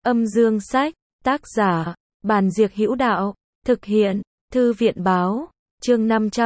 Âm dương sách, tác giả, Bàn Diệc Hữu Đạo, thực hiện, Thư viện báo, chương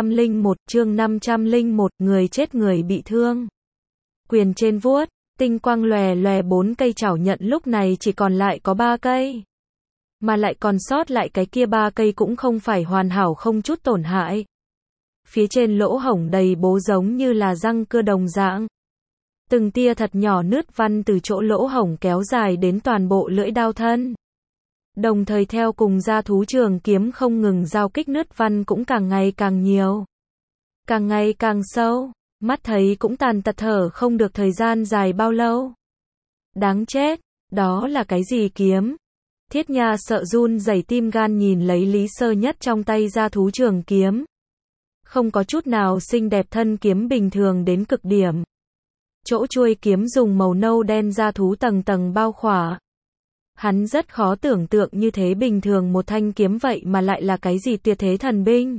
501, người chết người bị thương. Quyền trên vuốt, tinh quang lòe lòe, 4 cây chảo nhận lúc này chỉ còn lại có 3 cây. Mà lại còn sót lại cái kia 3 cây cũng không phải hoàn hảo, không chút tổn hại. Phía trên lỗ hổng đầy bố giống như là răng cưa đồng dạng. Từng tia thật nhỏ nứt văn từ chỗ lỗ hổng kéo dài đến toàn bộ lưỡi đao thân. Đồng thời theo cùng gia thú trường kiếm không ngừng giao kích, nứt văn cũng càng ngày càng nhiều. Càng ngày càng sâu, mắt thấy cũng tàn tật thở không được thời gian dài bao lâu. Đáng chết, đó là cái gì kiếm? Thiết Nha sợ run rẩy tim gan nhìn lấy Lý Sơ Nhất trong tay gia thú trường kiếm. Không có chút nào xinh đẹp, thân kiếm bình thường đến cực điểm. Chỗ chuôi kiếm dùng màu nâu đen gia thú tầng tầng bao khỏa. Hắn rất khó tưởng tượng như thế bình thường một thanh kiếm vậy mà lại là cái gì tuyệt thế thần binh.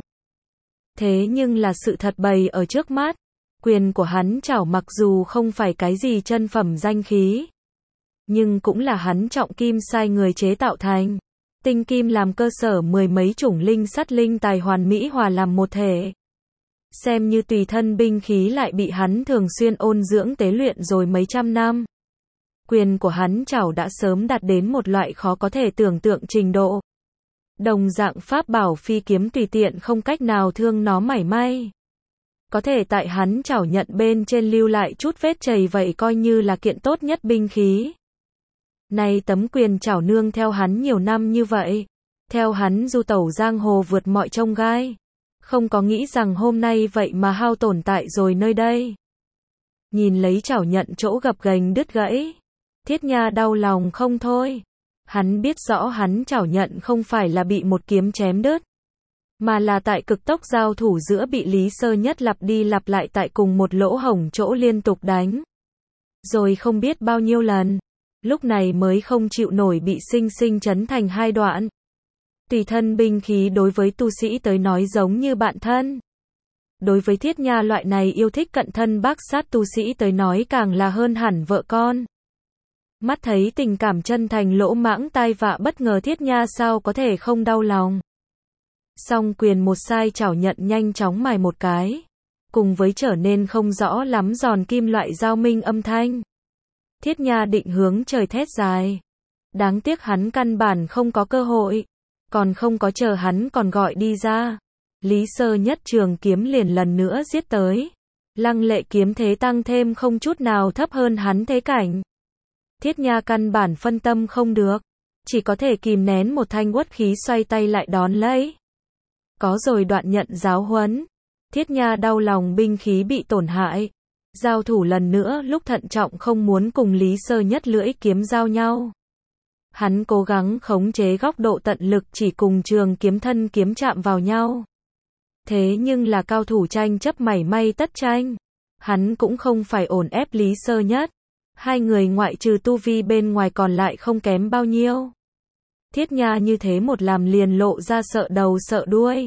Thế nhưng là sự thật bày ở trước mắt. Quyền của hắn chảo mặc dù không phải cái gì chân phẩm danh khí, nhưng cũng là hắn trọng kim sai người chế tạo thành. Tinh kim làm cơ sở, 10 mấy chủng linh sắt linh tài hoàn mỹ hòa làm một thể. Xem như tùy thân binh khí, lại bị hắn thường xuyên ôn dưỡng tế luyện rồi mấy trăm năm. Quyền của hắn chảo đã sớm đạt đến một loại khó có thể tưởng tượng trình độ. Đồng dạng pháp bảo phi kiếm tùy tiện không cách nào thương nó mảy may. Có thể tại hắn chảo nhận bên trên lưu lại chút vết chày, vậy coi như là kiện tốt nhất binh khí. Nay tấm quyền chảo nương theo hắn nhiều năm như vậy, theo hắn du tẩu giang hồ vượt mọi chông gai, không có nghĩ rằng hôm nay vậy mà hao tổn tại rồi nơi đây. Nhìn lấy chảo nhận chỗ gập ghềnh đứt gãy, Thiết Nha đau lòng không thôi. Hắn biết rõ hắn chảo nhận không phải là bị một kiếm chém đứt, mà là tại cực tốc giao thủ giữa bị Lý Sơ Nhất lặp đi lặp lại tại cùng một lỗ hổng chỗ liên tục đánh. Rồi không biết bao nhiêu lần, lúc này mới không chịu nổi bị sinh sinh chấn thành hai đoạn. Tùy thân binh khí đối với tu sĩ tới nói giống như bạn thân. Đối với Thiết Nha loại này yêu thích cận thân bác sát tu sĩ tới nói càng là hơn hẳn vợ con. Mắt thấy tình cảm chân thành lỗ mãng tai vạ bất ngờ, Thiết Nha sao có thể không đau lòng. Song quyền một sai chảo nhận nhanh chóng mài một cái, cùng với trở nên không rõ lắm giòn kim loại giao minh âm thanh. Thiết Nha định hướng trời thét dài. Đáng tiếc hắn căn bản không có cơ hội. Còn không có chờ hắn còn gọi đi ra, Lý Sơ Nhất trường kiếm liền lần nữa giết tới. Lăng lệ kiếm thế tăng thêm không chút nào thấp hơn hắn thế cảnh. Thiết Nha căn bản phân tâm không được, chỉ có thể kìm nén một thanh uất khí xoay tay lại đón lấy. Có rồi đoạn nhận giáo huấn, Thiết Nha đau lòng binh khí bị tổn hại. Giao thủ lần nữa lúc thận trọng, không muốn cùng Lý Sơ Nhất lưỡi kiếm giao nhau. Hắn cố gắng khống chế góc độ tận lực chỉ cùng trường kiếm thân kiếm chạm vào nhau. Thế nhưng là cao thủ tranh chấp mảy may tất tranh. Hắn cũng không phải ổn ép Lý Sơ Nhất. Hai người ngoại trừ tu vi bên ngoài còn lại không kém bao nhiêu. Thiết Nha như thế một làm liền lộ ra sợ đầu sợ đuôi.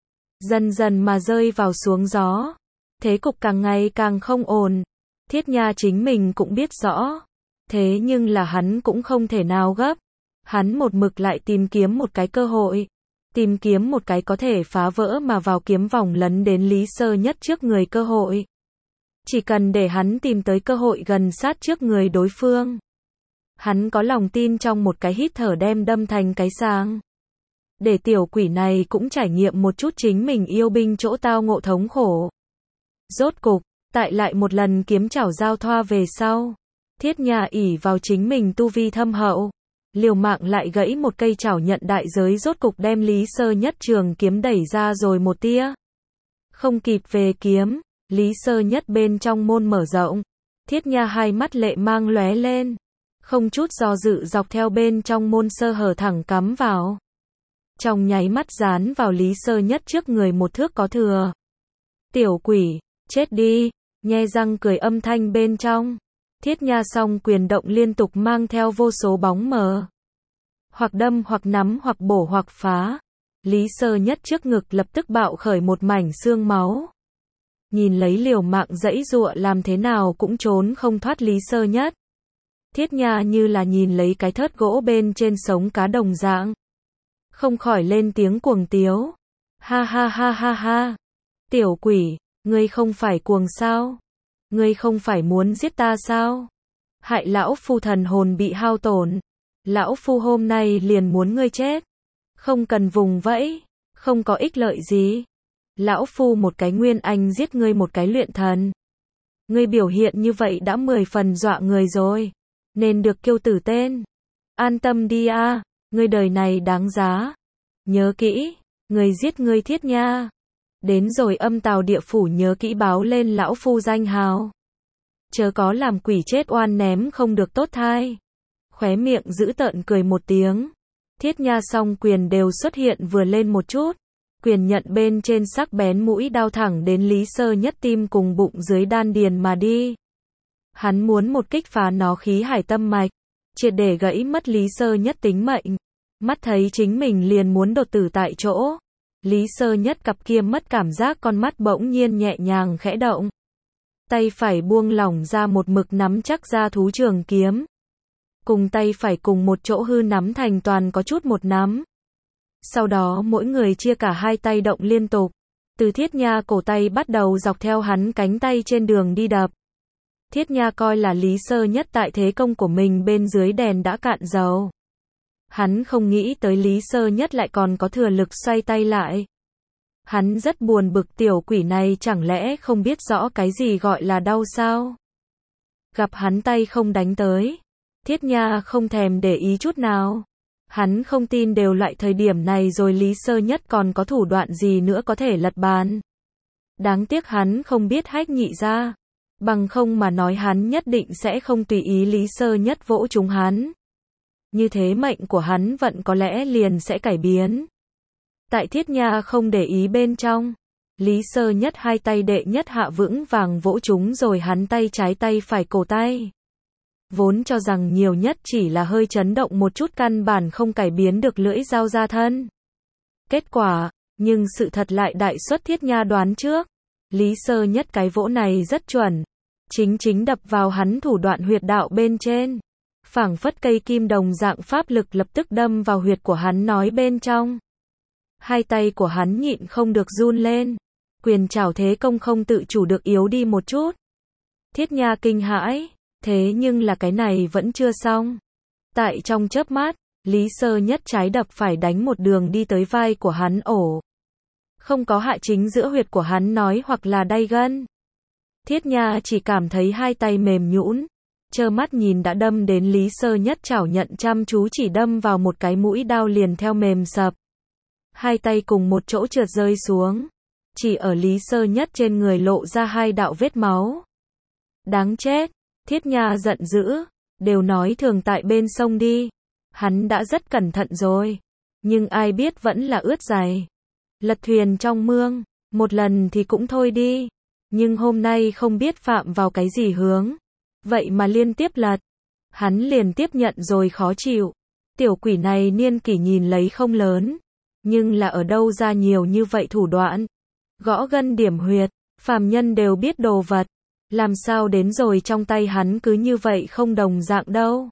Dần dần mà rơi vào xuống gió. Thế cục càng ngày càng không ổn. Thiết Nha chính mình cũng biết rõ. Thế nhưng là hắn cũng không thể nào gấp. Hắn một mực lại tìm kiếm một cái cơ hội. Tìm kiếm một cái có thể phá vỡ mà vào kiếm vòng lấn đến Lý Sơ Nhất trước người cơ hội. Chỉ cần để hắn tìm tới cơ hội gần sát trước người đối phương. Hắn có lòng tin trong một cái hít thở đem đâm thành cái sáng. Để tiểu quỷ này cũng trải nghiệm một chút chính mình yêu binh chỗ tao ngộ thống khổ. Rốt cục, tại lại một lần kiếm chảo giao thoa về sau, Thiết Nha ỷ vào chính mình tu vi thâm hậu, liều mạng lại gãy một cây chảo nhận đại giới, rốt cục đem Lý Sơ Nhất trường kiếm đẩy ra rồi một tia. Không kịp về kiếm, Lý Sơ Nhất bên trong môn mở rộng, Thiết Nha hai mắt lệ mang lóe lên, không chút do dự dọc theo bên trong môn sơ hở thẳng cắm vào. Trong nháy mắt dán vào Lý Sơ Nhất trước người một thước có thừa. Tiểu quỷ, chết đi, nhe răng cười âm thanh bên trong. Thiết Nha song quyền động liên tục mang theo vô số bóng mờ. Hoặc đâm hoặc nắm hoặc bổ hoặc phá. Lý Sơ Nhất trước ngực lập tức bạo khởi một mảnh xương máu. Nhìn lấy liều mạng giãy giụa làm thế nào cũng trốn không thoát Lý Sơ Nhất. Thiết Nha như là nhìn lấy cái thớt gỗ bên trên sống cá đồng dạng. Không khỏi lên tiếng cuồng tiếu. Ha ha ha ha ha. Tiểu quỷ, ngươi không phải cuồng sao? Ngươi không phải muốn giết ta sao? Hại lão phu thần hồn bị hao tổn. Lão phu hôm nay liền muốn ngươi chết. Không cần vùng vẫy, không có ích lợi gì. Lão phu một cái nguyên anh giết ngươi một cái luyện thần. Ngươi biểu hiện như vậy đã 10 phần dọa người rồi. Nên được kêu tử tên. An tâm đi a, ngươi đời này đáng giá. Nhớ kỹ, người giết ngươi Thiết Nha. Đến rồi âm tào địa phủ nhớ kỹ báo lên lão phu danh hào. Chớ có làm quỷ chết oan ném không được tốt thai. Khóe miệng giữ tợn cười một tiếng. Thiết Nha song quyền đều xuất hiện vừa lên một chút. Quyền nhận bên trên sắc bén mũi đao thẳng đến Lý Sơ Nhất tim cùng bụng dưới đan điền mà đi. Hắn muốn một kích phá nó khí hải tâm mạch, triệt để gãy mất Lý Sơ Nhất tính mệnh. Mắt thấy chính mình liền muốn đột tử tại chỗ. Lý Sơ Nhất cặp kia mất cảm giác con mắt bỗng nhiên nhẹ nhàng khẽ động. Tay phải buông lỏng ra một mực nắm chắc ra thú trường kiếm. Cùng tay phải cùng một chỗ hư nắm thành toàn có chút một nắm. Sau đó mỗi người chia cả hai tay động liên tục. Từ Thiết Nha cổ tay bắt đầu dọc theo hắn cánh tay trên đường đi đập. Thiết Nha coi là Lý Sơ Nhất tại thế công của mình bên dưới đèn đã cạn dầu. Hắn không nghĩ tới Lý Sơ Nhất lại còn có thừa lực xoay tay lại. Hắn rất buồn bực tiểu quỷ này chẳng lẽ không biết rõ cái gì gọi là đau sao? Gặp hắn tay không đánh tới. Thiết Nha không thèm để ý chút nào. Hắn không tin đều loại thời điểm này rồi Lý Sơ Nhất còn có thủ đoạn gì nữa có thể lật bàn. Đáng tiếc hắn không biết hách nhị ra. Bằng không mà nói hắn nhất định sẽ không tùy ý Lý Sơ Nhất vỗ trúng hắn. Như thế mệnh của hắn vận có lẽ liền sẽ cải biến. Tại Thiết Nha không để ý bên trong. Lý Sơ Nhất hai tay đệ nhất hạ vững vàng vỗ trúng rồi hắn tay trái tay phải cổ tay. Vốn cho rằng nhiều nhất chỉ là hơi chấn động một chút căn bản không cải biến được lưỡi dao ra thân. Kết quả, nhưng sự thật lại đại xuất Thiết Nha đoán trước. Lý Sơ Nhất cái vỗ này rất chuẩn. Chính đập vào hắn thủ đoạn huyệt đạo bên trên. Phảng phất cây kim đồng dạng pháp lực lập tức đâm vào huyệt của hắn nói bên trong. Hai tay của hắn nhịn không được run lên. Quyền trảo thế công không tự chủ được yếu đi một chút. Thiết Nha kinh hãi. Thế nhưng là cái này vẫn chưa xong. Tại trong chớp mắt, Lý Sơ Nhất trái đập phải đánh một đường đi tới vai của hắn ổ. Không có hạ chính giữa huyệt của hắn nói hoặc là đay gân. Thiết Nha chỉ cảm thấy hai tay mềm nhũn, trơ mắt nhìn đã đâm đến Lý Sơ Nhất chảo nhận chăm chú chỉ đâm vào một cái mũi đao liền theo mềm sập. Hai tay cùng một chỗ trượt rơi xuống. Chỉ ở Lý Sơ Nhất trên người lộ ra hai đạo vết máu. Đáng chết. Thiết Nha giận dữ, đều nói thường tại bên sông đi. Hắn đã rất cẩn thận rồi. Nhưng ai biết vẫn là ướt giày. Lật thuyền trong mương, một lần thì cũng thôi đi. Nhưng hôm nay không biết phạm vào cái gì hướng. Vậy mà liên tiếp lật. Hắn liền tiếp nhận rồi khó chịu. Tiểu quỷ này niên kỷ nhìn lấy không lớn. Nhưng là ở đâu ra nhiều như vậy thủ đoạn. Gõ gân điểm huyệt, phàm nhân đều biết đồ vật. Làm sao đến rồi trong tay hắn cứ như vậy không đồng dạng đâu.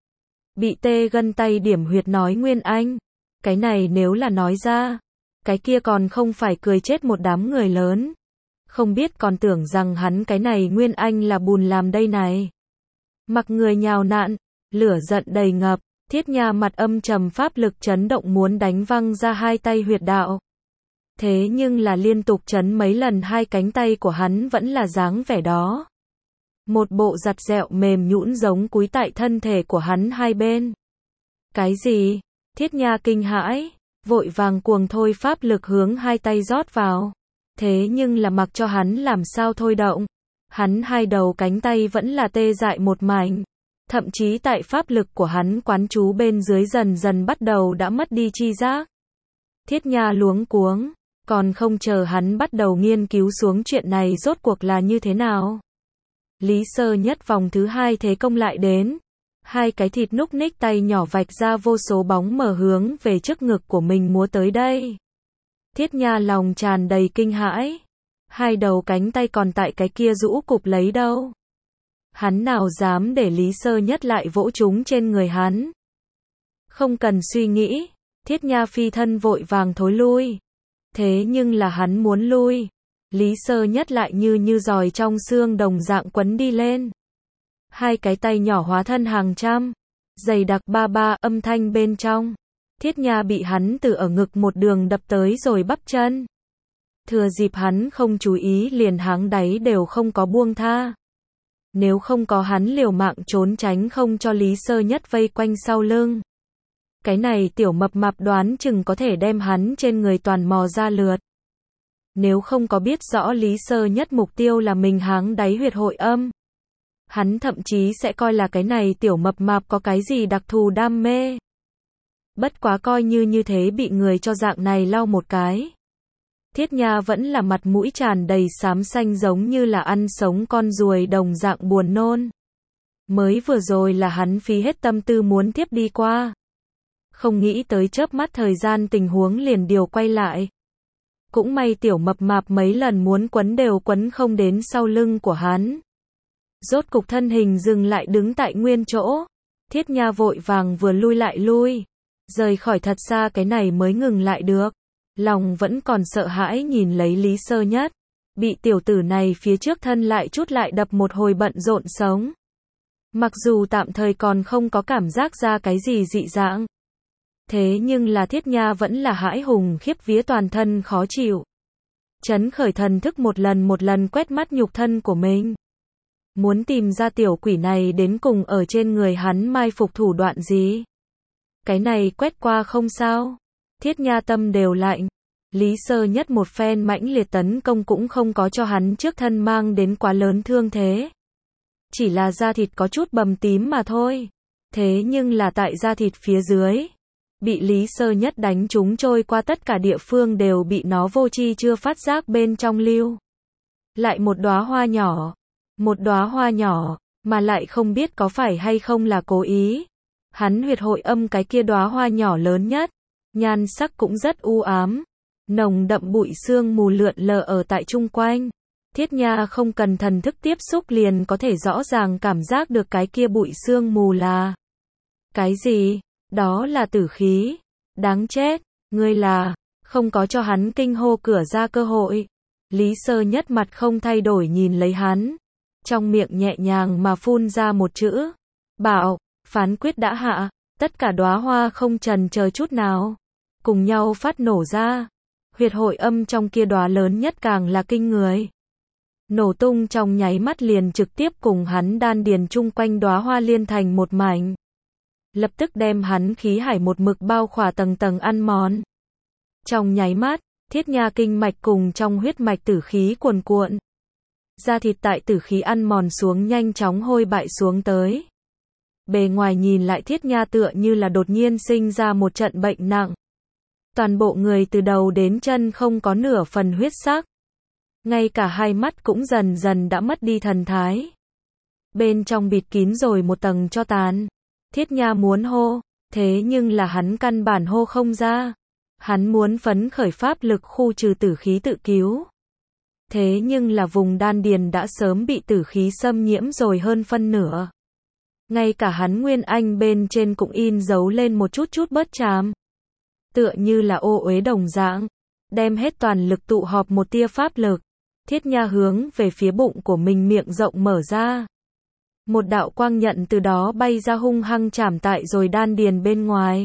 Bị tê gân tay điểm huyệt nói Nguyên Anh. Cái này nếu là nói ra. Cái kia còn không phải cười chết một đám người lớn. Không biết còn tưởng rằng hắn cái này Nguyên Anh là bùn làm đây này. Mặc người nhào nặn, lửa giận đầy ngập. Thiết Nha mặt âm trầm pháp lực chấn động muốn đánh văng ra hai tay huyệt đạo. Thế nhưng là liên tục chấn mấy lần hai cánh tay của hắn vẫn là dáng vẻ đó. Một bộ giặt dẹo mềm nhũn giống cúi tại thân thể của hắn hai bên. Cái gì? Thiết Nha kinh hãi, vội vàng cuồng thôi pháp lực hướng hai tay rót vào. Thế nhưng là mặc cho hắn làm sao thôi động. Hắn hai đầu cánh tay vẫn là tê dại một mảnh. Thậm chí tại pháp lực của hắn quán trú bên dưới dần dần bắt đầu đã mất đi chi giác. Thiết Nha luống cuống. Còn không chờ hắn bắt đầu nghiên cứu xuống chuyện này rốt cuộc là như thế nào. Lý Sơ Nhất vòng thứ hai thế công lại đến. Hai cái thịt núc ních tay nhỏ vạch ra vô số bóng mờ hướng về trước ngực của mình múa tới đây. Thiết Nha lòng tràn đầy kinh hãi. Hai đầu cánh tay còn tại cái kia rũ cụp lấy đâu. Hắn nào dám để Lý Sơ Nhất lại vỗ chúng trên người hắn. Không cần suy nghĩ, Thiết Nha phi thân vội vàng thối lui. Thế nhưng là hắn muốn lui, Lý Sơ Nhất lại như giòi trong xương đồng dạng quấn đi lên. Hai cái tay nhỏ hóa thân hàng trăm, dày đặc ba ba âm thanh bên trong. Thiết Nha bị hắn từ ở ngực một đường đập tới rồi bắp chân. Thừa dịp hắn không chú ý liền háng đáy đều không có buông tha. Nếu không có hắn liều mạng trốn tránh không cho Lý Sơ Nhất vây quanh sau lưng. Cái này tiểu mập mạp đoán chừng có thể đem hắn trên người toàn mò ra lượt. Nếu không có biết rõ Lý Sơ Nhất mục tiêu là mình háng đáy huyệt hội âm. Hắn thậm chí sẽ coi là cái này tiểu mập mạp có cái gì đặc thù đam mê. Bất quá coi như thế bị người cho dạng này lau một cái. Thiết Nha vẫn là mặt mũi tràn đầy xám xanh giống như là ăn sống con ruồi đồng dạng buồn nôn. Mới vừa rồi là hắn phí hết tâm tư muốn tiếp đi qua. Không nghĩ tới chớp mắt thời gian tình huống liền điều quay lại. Cũng may tiểu mập mạp mấy lần muốn quấn đều quấn không đến sau lưng của hắn. Rốt cục thân hình dừng lại đứng tại nguyên chỗ. Thiết Nha vội vàng vừa lui lại lui. Rời khỏi thật xa cái này mới ngừng lại được. Lòng vẫn còn sợ hãi nhìn lấy Lý Sơ Nhất. Bị tiểu tử này phía trước thân lại chút lại đập một hồi bận rộn sống. Mặc dù tạm thời còn không có cảm giác ra cái gì dị dạng. Thế nhưng là Thiết Nha vẫn là hãi hùng khiếp vía toàn thân khó chịu. Chấn khởi thần thức một lần quét mắt nhục thân của mình. Muốn tìm ra tiểu quỷ này đến cùng ở trên người hắn mai phục thủ đoạn gì. Cái này quét qua không sao. Thiết Nha tâm đều lạnh. Lý Sơ Nhất một phen mãnh liệt tấn công cũng không có cho hắn trước thân mang đến quá lớn thương thế. Chỉ là da thịt có chút bầm tím mà thôi. Thế nhưng là tại da thịt phía dưới. Bị Lý Sơ Nhất đánh trúng trôi qua tất cả địa phương đều bị nó vô tri chưa phát giác bên trong lưu. Lại một đóa hoa nhỏ. Một đóa hoa nhỏ, mà lại không biết có phải hay không là cố ý. Hắn huyệt hội âm cái kia đóa hoa nhỏ lớn nhất. Nhan sắc cũng rất u ám. Nồng đậm bụi sương mù lượn lờ ở tại chung quanh. Thiết Nha không cần thần thức tiếp xúc liền có thể rõ ràng cảm giác được cái kia bụi sương mù là cái gì? Đó là tử khí. Đáng chết, ngươi là, không có cho hắn kinh hô cửa ra cơ hội. Lý Sơ Nhất mặt không thay đổi nhìn lấy hắn. Trong miệng nhẹ nhàng mà phun ra một chữ. Bảo, phán quyết đã hạ. Tất cả đóa hoa không chần chờ chút nào. Cùng nhau phát nổ ra. Huyệt hội âm trong kia đóa lớn nhất càng là kinh người. Nổ tung trong nháy mắt liền trực tiếp cùng hắn đan điền chung quanh đóa hoa liên thành một mảnh. Lập tức đem hắn khí hải một mực bao khỏa tầng tầng ăn mòn. Trong nháy mắt, Thiết Nha kinh mạch cùng trong huyết mạch tử khí cuồn cuộn. Da thịt tại tử khí ăn mòn xuống nhanh chóng hôi bại xuống tới. Bề ngoài nhìn lại Thiết Nha tựa như là đột nhiên sinh ra một trận bệnh nặng. Toàn bộ người từ đầu đến chân không có nửa phần huyết sắc. Ngay cả hai mắt cũng dần dần đã mất đi thần thái. Bên trong bịt kín rồi một tầng tro tàn. Thiết Nha muốn hô, thế nhưng là hắn căn bản hô không ra. Hắn muốn phấn khởi pháp lực khu trừ tử khí tự cứu. Thế nhưng là vùng đan điền đã sớm bị tử khí xâm nhiễm rồi hơn phân nửa. Ngay cả hắn nguyên anh bên trên cũng in dấu lên một chút bớt chàm. Tựa như là ô uế đồng dạng. Đem hết toàn lực tụ họp một tia pháp lực. Thiết Nha hướng về phía bụng của mình miệng rộng mở ra. Một đạo quang nhận từ đó bay ra hung hăng chạm tại rồi đan điền bên ngoài.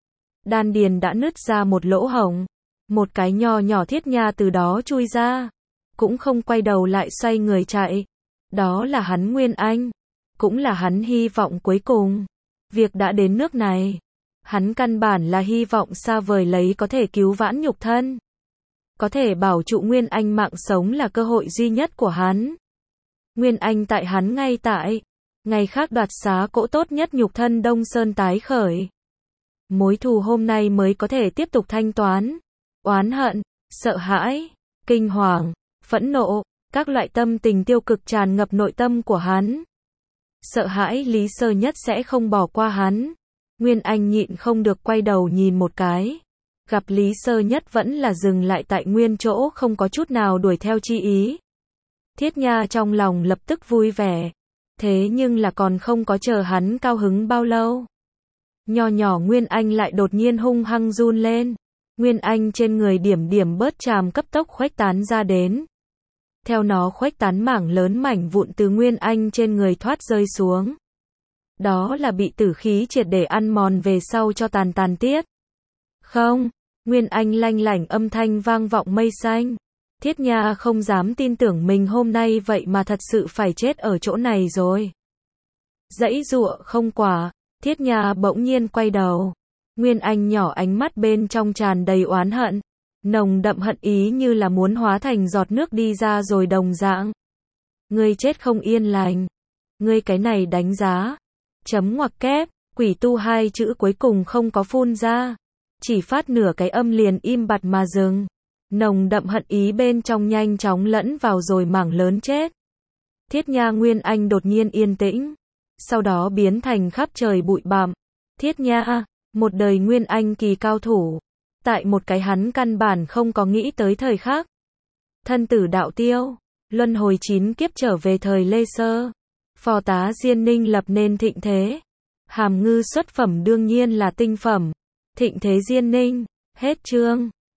Đan điền đã nứt ra một lỗ hổng. Một cái nho nhỏ Thiết Nha từ đó chui ra. Cũng không quay đầu lại xoay người chạy. Đó là hắn nguyên anh. Cũng là hắn hy vọng cuối cùng. Việc đã đến nước này. Hắn căn bản là hy vọng xa vời lấy có thể cứu vãn nhục thân. Có thể bảo trụ nguyên anh mạng sống là cơ hội duy nhất của hắn. Nguyên anh tại hắn ngay tại. Ngày khác đoạt xá cỗ tốt nhất nhục thân Đông Sơn tái khởi. Mối thù hôm nay mới có thể tiếp tục thanh toán. Oán hận, sợ hãi, kinh hoàng, phẫn nộ, các loại tâm tình tiêu cực tràn ngập nội tâm của hắn. Sợ hãi Lý Sơ Nhất sẽ không bỏ qua hắn. Nguyên Anh nhịn không được quay đầu nhìn một cái. Gặp Lý Sơ Nhất vẫn là dừng lại tại nguyên chỗ không có chút nào đuổi theo chi ý. Thiết Nha trong lòng lập tức vui vẻ. Thế nhưng là còn không có chờ hắn cao hứng bao lâu. Nho nhỏ Nguyên Anh lại đột nhiên hung hăng run lên. Nguyên Anh trên người điểm điểm bớt chàm cấp tốc khuếch tán ra đến. Theo nó khuếch tán mảng lớn mảnh vụn từ Nguyên Anh trên người thoát rơi xuống. Đó là bị tử khí triệt để ăn mòn về sau cho tàn tàn tiết. Không, Nguyên Anh lanh lảnh âm thanh vang vọng mây xanh. Thiết Nha không dám tin tưởng mình hôm nay vậy mà thật sự phải chết ở chỗ này rồi. Giãy giụa không quả, Thiết Nha bỗng nhiên quay đầu. Nguyên Anh nhỏ ánh mắt bên trong tràn đầy oán hận. Nồng đậm hận ý như là muốn hóa thành giọt nước đi ra rồi đồng dạng. Ngươi chết không yên lành. Ngươi cái này đánh giá. Chấm ngoặc kép, quỷ tu hai chữ cuối cùng không có phun ra. Chỉ phát nửa cái âm liền im bặt mà dừng. Nồng đậm hận ý bên trong nhanh chóng lẫn vào rồi mảng lớn chết. Thiết Nha Nguyên Anh đột nhiên yên tĩnh. Sau đó biến thành khắp trời bụi bặm. Thiết Nha, một đời Nguyên Anh kỳ cao thủ. Tại một cái hắn căn bản không có nghĩ tới thời khắc. Thân tử đạo tiêu, luân hồi 9 kiếp trở về thời Lê Sơ. Phò tá Diên Ninh lập nên thịnh thế. Hàm ngư xuất phẩm đương nhiên là tinh phẩm. Thịnh thế Diên Ninh, hết chương.